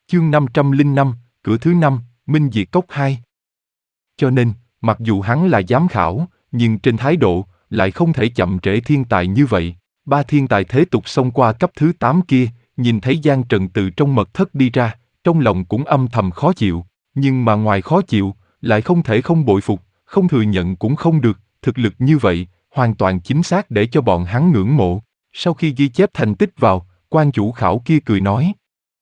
Chương 505, cửa thứ 5, Minh Diệt Cốc 2. Cho nên, mặc dù hắn là giám khảo, nhưng trên thái độ, lại không thể chậm trễ thiên tài như vậy. Ba thiên tài thế tục xông qua cấp thứ 8 kia, nhìn thấy Giang Trần từ trong mật thất đi ra, trong lòng cũng âm thầm khó chịu, nhưng mà ngoài khó chịu, lại không thể không bội phục, không thừa nhận cũng không được, thực lực như vậy, hoàn toàn chính xác để cho bọn hắn ngưỡng mộ. Sau khi ghi chép thành tích vào, quan chủ khảo kia cười nói: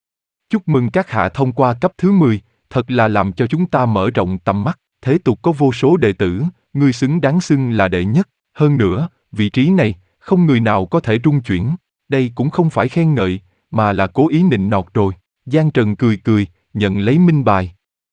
chúc mừng các hạ thông qua cấp thứ 10, thật là làm cho chúng ta mở rộng tầm mắt, thế tục có vô số đệ tử, ngươi xứng đáng xưng là đệ nhất, hơn nữa, vị trí này, không người nào có thể rung chuyển, đây cũng không phải khen ngợi, mà là cố ý nịnh nọt rồi. Giang Trần cười cười, nhận lấy minh bài.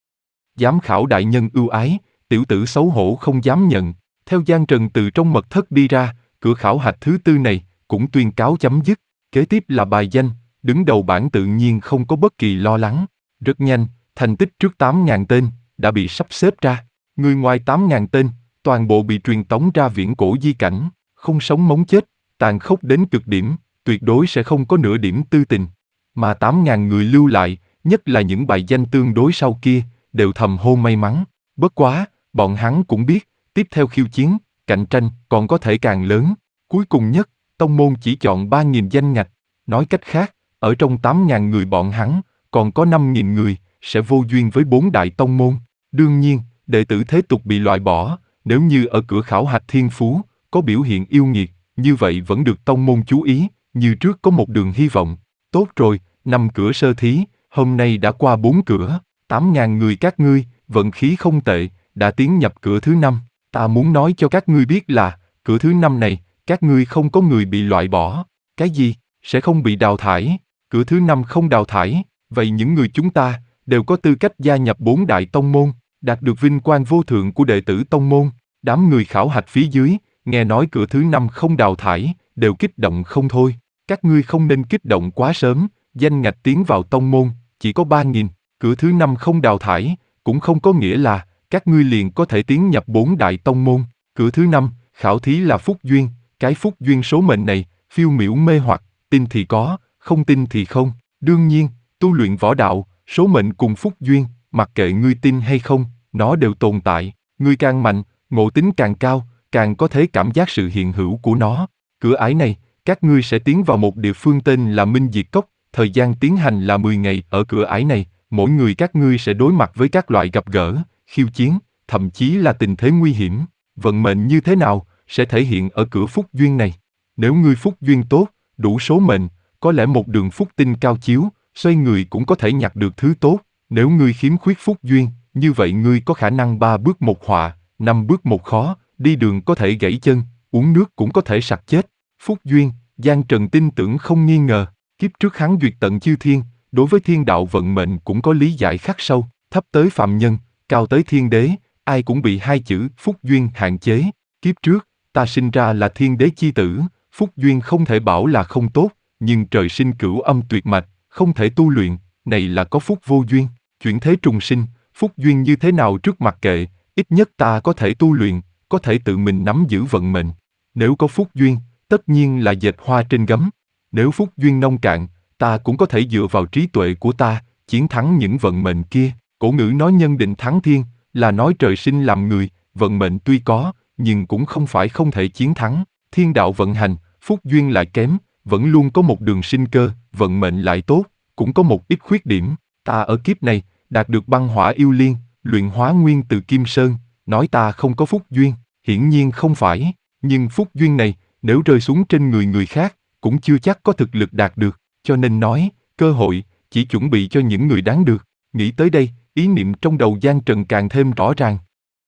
Giám khảo đại nhân ưu ái, tiểu tử xấu hổ không dám nhận. Theo Giang Trần từ trong mật thất đi ra, cửa khảo hạch thứ 4 này cũng tuyên cáo chấm dứt. Kế tiếp là bài danh, đứng đầu bảng tự nhiên không có bất kỳ lo lắng. Rất nhanh, thành tích trước 8.000 tên đã bị sắp xếp ra. Người ngoài 8.000 tên, toàn bộ bị truyền tống ra viễn cổ di cảnh, không sống mống chết, tàn khốc đến cực điểm, tuyệt đối sẽ không có nửa điểm tư tình. Mà 8.000 người lưu lại, nhất là những bài danh tương đối sau kia, đều thầm hô may mắn. Bất quá, bọn hắn cũng biết, tiếp theo khiêu chiến, cạnh tranh còn có thể càng lớn. Cuối cùng nhất, tông môn chỉ chọn 3.000 danh ngạch. Nói cách khác, ở trong 8.000 người bọn hắn, còn có 5.000 người sẽ vô duyên với 4 đại tông môn. Đương nhiên, đệ tử thế tục bị loại bỏ, nếu như ở cửa khảo hạch thiên phú, có biểu hiện yêu nghiệt, như vậy vẫn được tông môn chú ý, như trước có một đường hy vọng. Tốt rồi, 5 cửa sơ thí, hôm nay đã qua 4 cửa, 8.000 người các ngươi, vận khí không tệ, đã tiến nhập cửa thứ 5. Ta muốn nói cho các ngươi biết là, cửa thứ 5 này, các ngươi không có người bị loại bỏ. Cái gì? Sẽ không bị đào thải? Cửa thứ 5 không đào thải, vậy những người chúng ta đều có tư cách gia nhập 4 đại tông môn, đạt được vinh quang vô thượng của đệ tử tông môn. Đám người khảo hạch phía dưới, nghe nói cửa thứ 5 không đào thải, đều kích động không thôi. Các ngươi không nên kích động quá sớm, danh ngạch tiến vào tông môn, chỉ có 3.000, cửa thứ 5 không đào thải, cũng không có nghĩa là các ngươi liền có thể tiến nhập 4 đại tông môn. Cửa thứ 5, khảo thí là phúc duyên, cái phúc duyên số mệnh này, phiêu miểu mê hoặc, tin thì có, không tin thì không. Đương nhiên, tu luyện võ đạo, số mệnh cùng phúc duyên, mặc kệ ngươi tin hay không, nó đều tồn tại. Ngươi càng mạnh, ngộ tính càng cao, càng có thể cảm giác sự hiện hữu của nó. Cửa ải này, các ngươi sẽ tiến vào một địa phương tên là Minh Diệt Cốc, thời gian tiến hành là 10 ngày. Ở cửa ải này, mỗi người các ngươi sẽ đối mặt với các loại gặp gỡ, khiêu chiến, thậm chí là tình thế nguy hiểm. Vận mệnh như thế nào, sẽ thể hiện ở cửa phúc duyên này. Nếu ngươi phúc duyên tốt, đủ số mệnh, có lẽ một đường phúc tinh cao chiếu, xoay người cũng có thể nhặt được thứ tốt. Nếu ngươi khiếm khuyết phúc duyên, như vậy ngươi có khả năng 3 bước một họa, 5 bước một khó, đi đường có thể gãy chân, uống nước cũng có thể sặc chết. Phúc duyên, Giang Trần tin tưởng không nghi ngờ. Kiếp trước hắn duyệt tận chư thiên, đối với thiên đạo vận mệnh cũng có lý giải khắc sâu, thấp tới phàm nhân, cao tới thiên đế, ai cũng bị hai chữ phúc duyên hạn chế. Kiếp trước, ta sinh ra là thiên đế chi tử, phúc duyên không thể bảo là không tốt, nhưng trời sinh cửu âm tuyệt mạch, không thể tu luyện, này là có phúc vô duyên. Chuyển thế trùng sinh, phúc duyên như thế nào trước mặt kệ, ít nhất ta có thể tu luyện, có thể tự mình nắm giữ vận mệnh. Nếu có phúc duyên, tất nhiên là dệt hoa trên gấm. Nếu phúc duyên nông cạn, ta cũng có thể dựa vào trí tuệ của ta, chiến thắng những vận mệnh kia. Cổ ngữ nói nhân định thắng thiên, là nói trời sinh làm người, vận mệnh tuy có, nhưng cũng không phải không thể chiến thắng. Thiên đạo vận hành, phúc duyên lại kém, vẫn luôn có một đường sinh cơ, vận mệnh lại tốt, cũng có một ít khuyết điểm. Ta ở kiếp này, đạt được băng hỏa yêu liên, luyện hóa nguyên từ Kim Sơn, nói ta không có phúc duyên, hiển nhiên không phải, nhưng phúc duyên này, nếu rơi xuống trên người người khác, cũng chưa chắc có thực lực đạt được, cho nên nói, cơ hội, chỉ chuẩn bị cho những người đáng được. Nghĩ tới đây, ý niệm trong đầu Giang Trần càng thêm rõ ràng.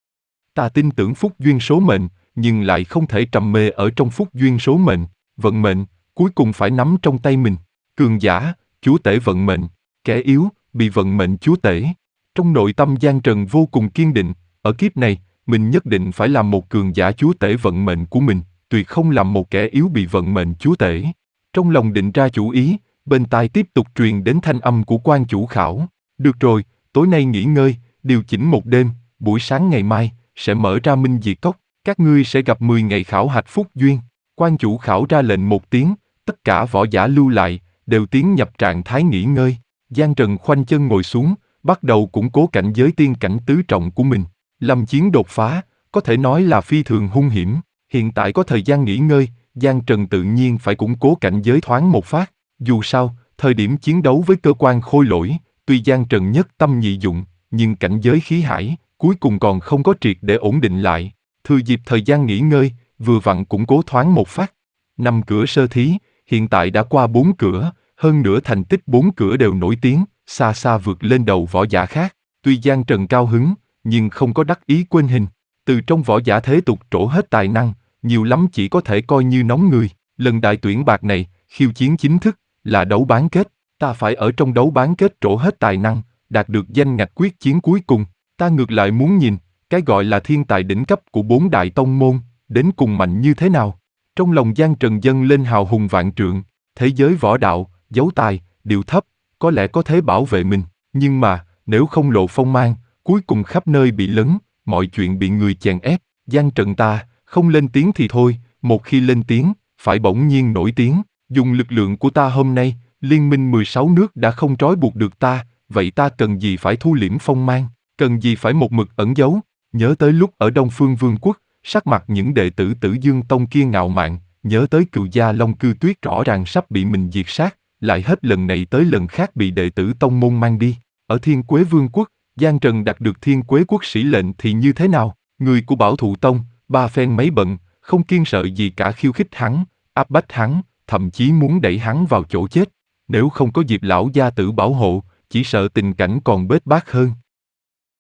Ta tin tưởng phúc duyên số mệnh, nhưng lại không thể trầm mê ở trong phúc duyên số mệnh, vận mệnh, cuối cùng phải nắm trong tay mình. Cường giả, chúa tể vận mệnh, kẻ yếu, bị vận mệnh chúa tể. Trong nội tâm Giang Trần vô cùng kiên định, ở kiếp này, mình nhất định phải làm một cường giả chúa tể vận mệnh của mình, tuyệt không làm một kẻ yếu bị vận mệnh chúa tể. Trong lòng định ra chủ ý, bên tai tiếp tục truyền đến thanh âm của quan chủ khảo. Được rồi, tối nay nghỉ ngơi, điều chỉnh một đêm, buổi sáng ngày mai, sẽ mở ra Minh Diệt Cốc, các ngươi sẽ gặp 10 ngày khảo hạch phúc duyên. Quan chủ khảo ra lệnh một tiếng, tất cả võ giả lưu lại, đều tiến nhập trạng thái nghỉ ngơi. Giang Trần khoanh chân ngồi xuống, bắt đầu củng cố cảnh giới tiên cảnh tứ trọng của mình. Lâm Chiến đột phá, có thể nói là phi thường hung hiểm. Hiện tại có thời gian nghỉ ngơi, Giang Trần tự nhiên phải củng cố cảnh giới thoáng một phát. Dù sao, thời điểm chiến đấu với cơ quan khôi lỗi, tuy Giang Trần nhất tâm nhị dụng, nhưng cảnh giới khí hải, cuối cùng còn không có triệt để ổn định lại. Thừa dịp thời gian nghỉ ngơi, vừa vặn củng cố thoáng một phát. 5 cửa sơ thí, hiện tại đã qua 4 cửa, hơn nữa thành tích 4 cửa đều nổi tiếng, xa xa vượt lên đầu võ giả khác. Tuy Giang Trần cao hứng, nhưng không có đắc ý quên hình. Từ trong võ giả thế tục trổ hết tài năng, nhiều lắm chỉ có thể coi như nóng người. Lần đại tuyển bạc này, khiêu chiến chính thức, là đấu bán kết. Ta phải ở trong đấu bán kết trổ hết tài năng, đạt được danh ngạch quyết chiến cuối cùng. Ta ngược lại muốn nhìn, cái gọi là thiên tài đỉnh cấp của 4 đại tông môn, đến cùng mạnh như thế nào. Trong lòng Giang Trần dâng lên hào hùng vạn trượng, thế giới võ đạo, giấu tài, điệu thấp, có lẽ có thể bảo vệ mình, nhưng mà, nếu không lộ phong mang, cuối cùng khắp nơi bị lấn, mọi chuyện bị người chèn ép, Giang Trần ta, không lên tiếng thì thôi, một khi lên tiếng, phải bỗng nhiên nổi tiếng, dùng lực lượng của ta hôm nay, liên minh 16 nước đã không trói buộc được ta, vậy ta cần gì phải thu liễm phong mang, cần gì phải một mực ẩn giấu, nhớ tới lúc ở Đông Phương Vương quốc, sắc mặt những đệ tử Tử Dương Tông kia ngạo mạn, nhớ tới cựu gia Long Cư Tuyết rõ ràng sắp bị mình diệt sát, lại hết lần này tới lần khác bị đệ tử tông môn mang đi. Ở Thiên Quế Vương quốc, Giang Trần đạt được Thiên Quế quốc sĩ lệnh thì như thế nào? Người của Bảo Thụ Tông, ba phen mấy bận, không kiêng sợ gì cả khiêu khích hắn, áp bách hắn, thậm chí muốn đẩy hắn vào chỗ chết. Nếu không có Diệp lão gia tử bảo hộ, chỉ sợ tình cảnh còn bết bát hơn.